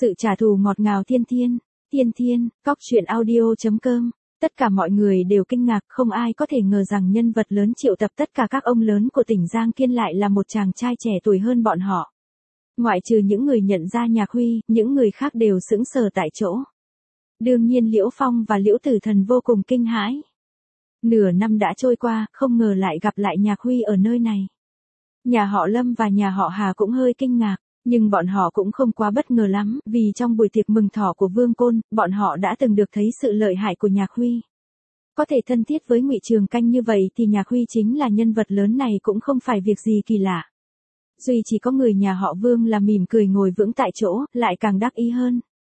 Sự trả thù ngọt ngào thiên thiên, thiên thiên, cóc truyện audio.com. Tất cả mọi người đều kinh ngạc, không ai có thể ngờ rằng nhân vật lớn triệu tập tất cả các ông lớn của tỉnh Giang Kiên lại là một chàng trai trẻ tuổi hơn bọn họ. Ngoại trừ những người nhận ra Nhạc Huy, những người khác đều sững sờ tại chỗ. Đương nhiên Liễu Phong và Liễu Tử Thần vô cùng kinh hãi. Nửa năm đã trôi qua, không ngờ lại gặp lại Nhạc Huy ở nơi này. Nhà họ Lâm và nhà họ Hà cũng hơi kinh ngạc, nhưng bọn họ cũng không quá bất ngờ lắm, vì trong buổi tiệc mừng thọ của Vương Côn, bọn họ đã từng được thấy sự lợi hại của Nhạc Huy. Có thể thân thiết với Ngụy Trường Canh như vậy thì Nhạc Huy chính là nhân vật lớn này cũng không phải việc gì kỳ lạ. Duy chỉ có người nhà họ Vương là mỉm cười ngồi vững tại chỗ, lại càng đắc ý hơn.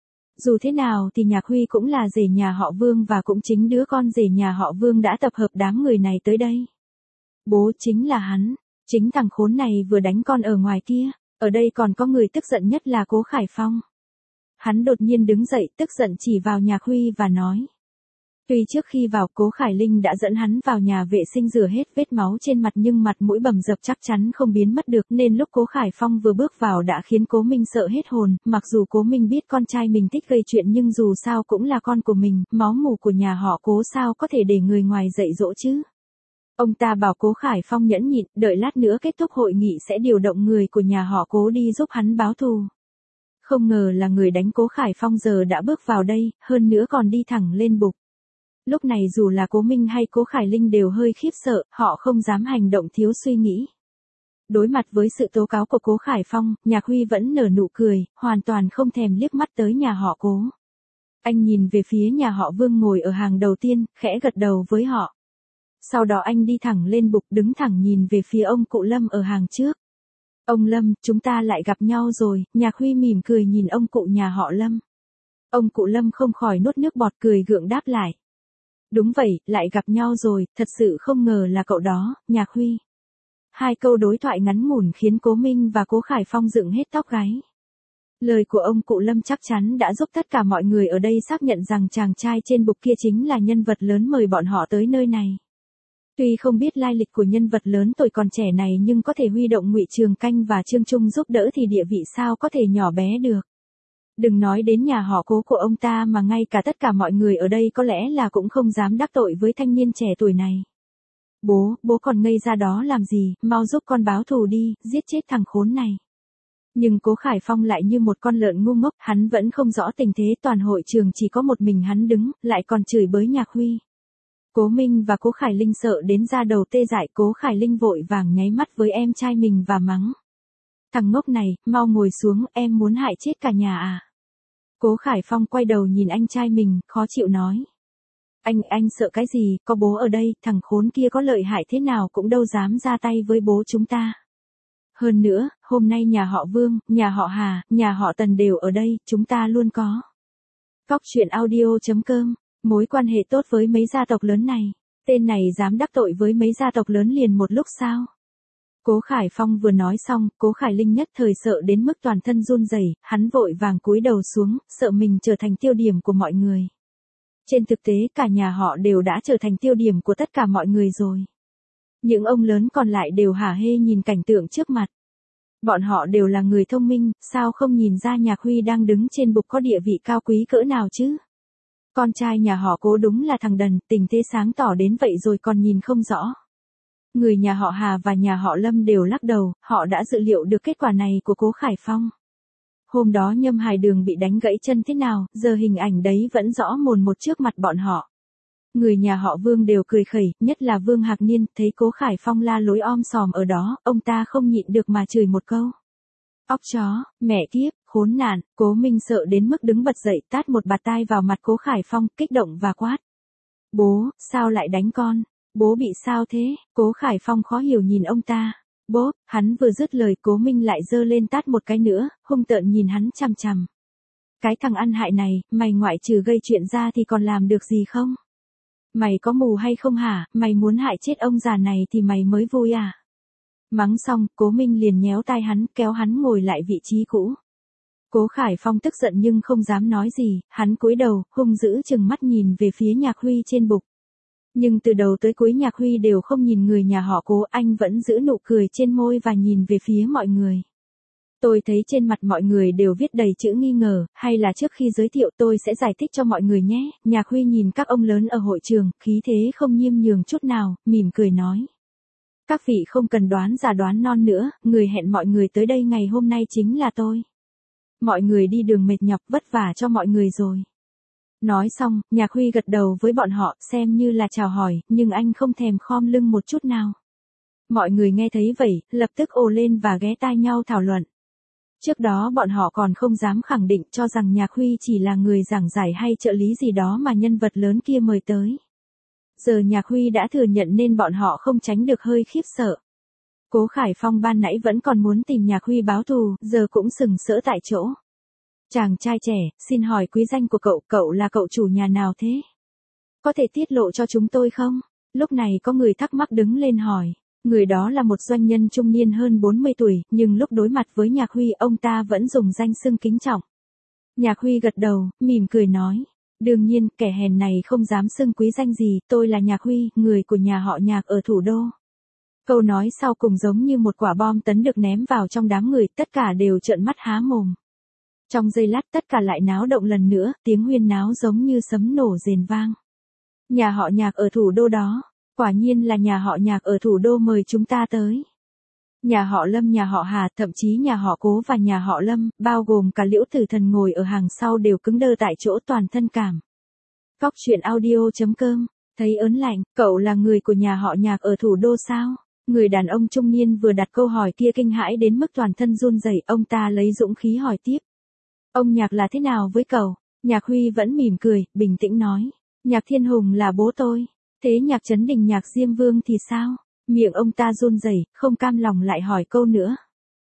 Dù thế nào thì Nhạc Huy cũng là rể nhà họ Vương và cũng chính đứa con rể nhà họ Vương đã tập hợp đám người này tới đây. Bố chính là hắn, chính thằng khốn này vừa đánh con ở ngoài kia, ở đây còn có người tức giận nhất là Cố Khải Phong. Hắn đột nhiên đứng dậy tức giận chỉ vào Nhạc Huy và nói. Tuy trước khi vào Cố Khải Linh đã dẫn hắn vào nhà vệ sinh rửa hết vết máu trên mặt nhưng mặt mũi bầm dập chắc chắn không biến mất được nên lúc Cố Khải Phong vừa bước vào đã khiến Cố Minh sợ hết hồn, mặc dù Cố Minh biết con trai mình thích gây chuyện nhưng dù sao cũng là con của mình, máu mủ của nhà họ Cố sao có thể để người ngoài dạy dỗ chứ. Ông ta bảo Cố Khải Phong nhẫn nhịn, đợi lát nữa kết thúc hội nghị sẽ điều động người của nhà họ Cố đi giúp hắn báo thù. Không ngờ là người đánh Cố Khải Phong giờ đã bước vào đây, hơn nữa còn đi thẳng lên bục. Lúc này dù là Cố Minh hay Cố Khải Linh đều hơi khiếp sợ, họ không dám hành động thiếu suy nghĩ. Đối mặt với sự tố cáo của Cố Khải Phong, Nhạc Huy vẫn nở nụ cười, hoàn toàn không thèm liếc mắt tới nhà họ Cố. Anh nhìn về phía nhà họ Vương ngồi ở hàng đầu tiên, khẽ gật đầu với họ. Sau đó anh đi thẳng lên bục đứng thẳng nhìn về phía ông cụ Lâm ở hàng trước. Ông Lâm, chúng ta lại gặp nhau rồi, Nhạc Huy mỉm cười nhìn ông cụ nhà họ Lâm. Ông cụ Lâm không khỏi nuốt nước bọt cười gượng đáp lại. Đúng vậy, lại gặp nhau rồi, thật sự không ngờ là cậu đó, Nhạc Huy. Hai câu đối thoại ngắn ngủn khiến Cố Minh và Cố Khải Phong dựng hết tóc gáy. Lời của ông cụ Lâm chắc chắn đã giúp tất cả mọi người ở đây xác nhận rằng chàng trai trên bục kia chính là nhân vật lớn mời bọn họ tới nơi này. Tuy không biết lai lịch của nhân vật lớn tuổi còn trẻ này nhưng có thể huy động Ngụy Trường Canh và Trương Trung giúp đỡ thì địa vị sao có thể nhỏ bé được. Đừng nói đến nhà họ Cố của ông ta mà ngay cả tất cả mọi người ở đây có lẽ là cũng không dám đắc tội với thanh niên trẻ tuổi này. Bố còn ngây ra đó làm gì, mau giúp con báo thù đi, giết chết thằng khốn này. Nhưng Cố Khải Phong lại như một con lợn ngu ngốc, hắn vẫn không rõ tình thế, toàn hội trường chỉ có một mình hắn đứng, lại còn chửi bới Nhạc Huy. Cố Minh và Cố Khải Linh sợ đến da đầu tê dại, Cố Khải Linh vội vàng nháy mắt với em trai mình và mắng. Thằng ngốc này, mau ngồi xuống, em muốn hại chết cả nhà à? Cố Khải Phong quay đầu nhìn anh trai mình, khó chịu nói. Anh sợ cái gì, có bố ở đây, thằng khốn kia có lợi hại thế nào cũng đâu dám ra tay với bố chúng ta. Hơn nữa, hôm nay nhà họ Vương, nhà họ Hà, nhà họ Tần đều ở đây, chúng ta luôn có. Cóc truyện audio.com. Mối quan hệ tốt với mấy gia tộc lớn này, tên này dám đắc tội với mấy gia tộc lớn liền một lúc sao? Cố Khải Phong vừa nói xong, Cố Khải Linh nhất thời sợ đến mức toàn thân run rẩy, hắn vội vàng cúi đầu xuống, sợ mình trở thành tiêu điểm của mọi người. Trên thực tế cả nhà họ đều đã trở thành tiêu điểm của tất cả mọi người rồi. Những ông lớn còn lại đều hả hê nhìn cảnh tượng trước mặt. Bọn họ đều là người thông minh, sao không nhìn ra Nhạc Huy đang đứng trên bục có địa vị cao quý cỡ nào chứ? Con trai nhà họ Cố đúng là thằng đần, tình thế sáng tỏ đến vậy rồi còn nhìn không rõ. Người nhà họ Hà và nhà họ Lâm đều lắc đầu, họ đã dự liệu được kết quả này của Cố Khải Phong. Hôm đó Nhâm Hải Đường bị đánh gãy chân thế nào, giờ hình ảnh đấy vẫn rõ mồn một trước mặt bọn họ. Người nhà họ Vương đều cười khẩy, nhất là Vương Hạc Niên, thấy Cố Khải Phong la lối om sòm ở đó, ông ta không nhịn được mà chửi một câu. Óc chó, mẹ kiếp, khốn nạn. Cố Minh sợ đến mức đứng bật dậy tát một bạt tai vào mặt Cố Khải Phong, kích động và quát. Bố, sao lại đánh con? Bố bị sao thế? Cố Khải Phong khó hiểu nhìn ông ta. Bố, hắn vừa dứt lời Cố Minh lại giơ lên tát một cái nữa, hung tợn nhìn hắn chằm chằm. Cái thằng ăn hại này, mày ngoại trừ gây chuyện ra thì còn làm được gì không? Mày có mù hay không hả, mày muốn hại chết ông già này thì mày mới vui à? Mắng xong, Cố Minh liền nhéo tai hắn, kéo hắn ngồi lại vị trí cũ. Cố Khải Phong tức giận nhưng không dám nói gì, hắn cúi đầu, hung dữ chừng mắt nhìn về phía Nhạc Huy trên bục. Nhưng từ đầu tới cuối Nhạc Huy đều không nhìn người nhà họ Cố, anh vẫn giữ nụ cười trên môi và nhìn về phía mọi người. Tôi thấy trên mặt mọi người đều viết đầy chữ nghi ngờ, hay là trước khi giới thiệu tôi sẽ giải thích cho mọi người nhé. Nhạc Huy nhìn các ông lớn ở hội trường, khí thế không nhiêm nhường chút nào, mỉm cười nói. Các vị không cần đoán già đoán non nữa, người hẹn mọi người tới đây ngày hôm nay chính là tôi. Mọi người đi đường mệt nhọc vất vả cho mọi người rồi. Nói xong, Nhạc Huy gật đầu với bọn họ xem như là chào hỏi, nhưng anh không thèm khom lưng một chút nào. Mọi người nghe thấy vậy, lập tức ồ lên và ghé tai nhau thảo luận. Trước đó bọn họ còn không dám khẳng định cho rằng Nhạc Huy chỉ là người giảng giải hay trợ lý gì đó mà nhân vật lớn kia mời tới. Giờ Nhạc Huy đã thừa nhận nên bọn họ không tránh được hơi khiếp sợ. Cố Khải Phong ban nãy vẫn còn muốn tìm Nhạc Huy báo thù, giờ cũng sừng sỡ tại chỗ. Chàng trai trẻ, xin hỏi quý danh của cậu là cậu chủ nhà nào thế? Có thể tiết lộ cho chúng tôi không? Lúc này có người thắc mắc đứng lên hỏi. Người đó là một doanh nhân trung niên hơn 40 tuổi, nhưng lúc đối mặt với Nhạc Huy ông ta vẫn dùng danh xưng kính trọng. Nhạc Huy gật đầu, mỉm cười nói. Đương nhiên, kẻ hèn này không dám xưng quý danh gì, tôi là Nhạc Huy, người của nhà họ Nhạc ở thủ đô. Câu nói sau cùng giống như một quả bom tấn được ném vào trong đám người, tất cả đều trợn mắt há mồm. Trong giây lát tất cả lại náo động lần nữa, tiếng huyên náo giống như sấm nổ rền vang. Nhà họ Nhạc ở thủ đô đó, quả nhiên là nhà họ Nhạc ở thủ đô mời chúng ta tới. Nhà họ Lâm, nhà họ Hà, thậm chí nhà họ Cố và nhà họ Lâm, bao gồm cả Liễu Tử Thần ngồi ở hàng sau đều cứng đơ tại chỗ toàn thân cảm. Cóc truyện audio.com, thấy ớn lạnh, cậu là người của nhà họ Nhạc ở thủ đô sao? Người đàn ông trung niên vừa đặt câu hỏi kia kinh hãi đến mức toàn thân run rẩy, ông ta lấy dũng khí hỏi tiếp. Ông Nhạc là thế nào với cậu? Nhạc Huy vẫn mỉm cười, bình tĩnh nói. Nhạc Thiên Hùng là bố tôi. Thế Nhạc Trấn Đình Nhạc Diêm Vương thì sao? Miệng ông ta run rẩy, không cam lòng lại hỏi câu nữa.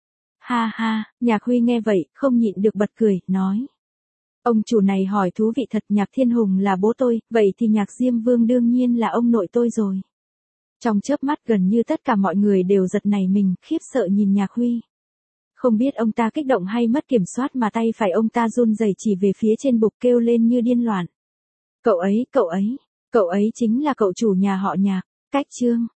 Ha ha, Nhạc Huy nghe vậy, không nhịn được bật cười, nói. Ông chủ này hỏi thú vị thật, Nhạc Thiên Hùng là bố tôi, vậy thì Nhạc Diêm Vương đương nhiên là ông nội tôi rồi. Trong chớp mắt gần như tất cả mọi người đều giật nảy mình, khiếp sợ nhìn Nhạc Huy. Không biết ông ta kích động hay mất kiểm soát mà tay phải ông ta run rẩy chỉ về phía trên bục kêu lên như điên loạn. Cậu ấy chính là cậu chủ nhà họ Nhạc. Cách chương